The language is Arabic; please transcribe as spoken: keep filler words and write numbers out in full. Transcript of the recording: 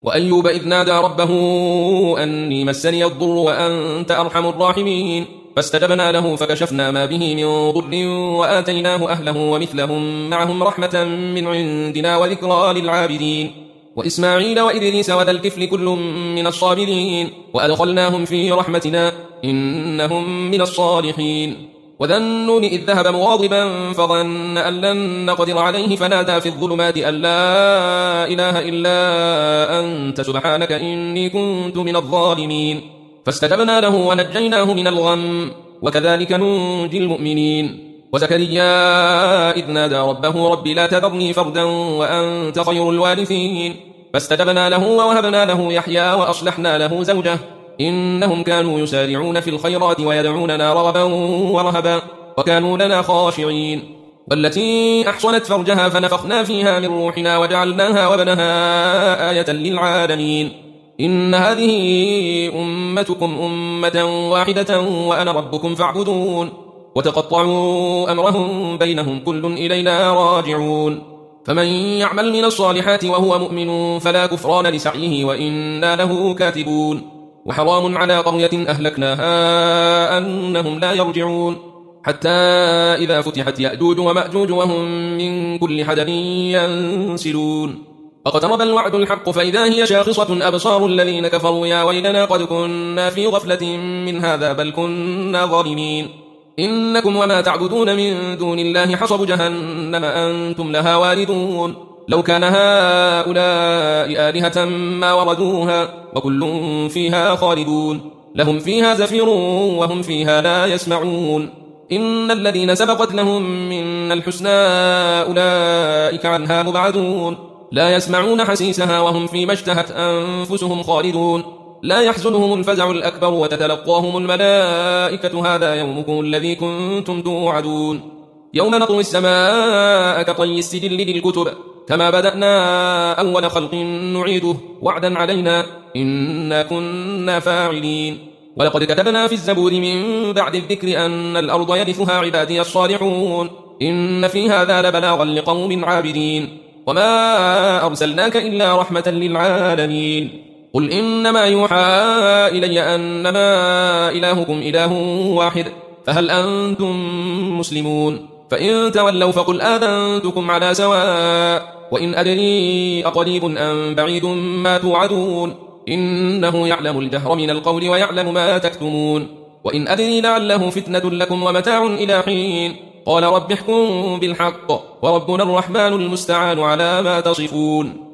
وأيوب إذ نادى ربه أني مسني الضر وأنت أرحم الراحمين فاستجبنا له فكشفنا ما به من ضر وآتيناه أهله ومثلهم معهم رحمة من عندنا وذكرى للعابدين وإسماعيل وإدريس وذا الكفل كل من الصابرين وأدخلناهم في رحمتنا إنهم من الصالحين وذا النون إذ ذهب مغاضبا فظن أن لن نقدر عليه فنادى في الظلمات أن لا إله إلا أنت سبحانك إني كنت من الظالمين فاستجبنا له ونجيناه من الغم وكذلك ننجي المؤمنين وزكريا إذ نادى ربه رب لا تذرني فردا وأنت خير الوارثين فاستجبنا له ووهبنا له يحيى وأصلحنا له زوجه إنهم كانوا يسارعون في الخيرات ويدعوننا رغبا ورهبا وكانوا لنا خاشعين والتي أحصنت فرجها فنفخنا فيها من روحنا وجعلناها وابنها آية للعالمين إن هذه أمتكم أمة واحدة وأنا ربكم فاعبدون وتقطعوا أمرهم بينهم كل إلينا راجعون فمن يعمل من الصالحات وهو مؤمن فلا كفران لسعيه وإنا له كاتبون وحرام على قرية أهلكناها أنهم لا يرجعون حتى إذا فتحت يأجوج ومأجوج وهم من كل حدب ينسلون فاقترب الوعد الحق فإذا هي شاخصة أبصار الذين كفروا يا ويلنا قد كنا في غفلة من هذا بل كنا ظالمين إنكم وما تعبدون من دون الله حصب جهنم أنتم لها واردون لو كان هؤلاء آلهة ما وردوها وكل فيها خالدون لهم فيها زفير وهم فيها لا يسمعون إن الذين سبقت لهم من الحسنى أولئك عنها مبعدون لا يسمعون حسيسها وهم فيما اشتهت أنفسهم خالدون لا يحزنهم الفزع الأكبر وتتلقاهم الملائكة هذا يومكم الذي كنتم توعدون يوم نطوي السماء كطي السجل للكتب كما بدأنا أول خلق نعيده وعدا علينا إنا كنا فاعلين ولقد كتبنا في الزبور من بعد الذكر أن الأرض يرثها عبادي الصالحون إن في هذا لبلاغا لقوم عابدين وما أرسلناك إلا رحمة للعالمين قل إنما يوحى إلي أنما إلهكم إله واحد فهل أنتم مسلمون فإن تولوا فقل آذنتكم على سواء وإن أدري أقريب أم بعيد ما توعدون إنه يعلم الجهر من القول ويعلم ما تكتمون وإن أدري لعله فتنة لكم ومتاع إلى حين قال رب احكم بالحق وربنا الرحمن المستعان على ما تصفون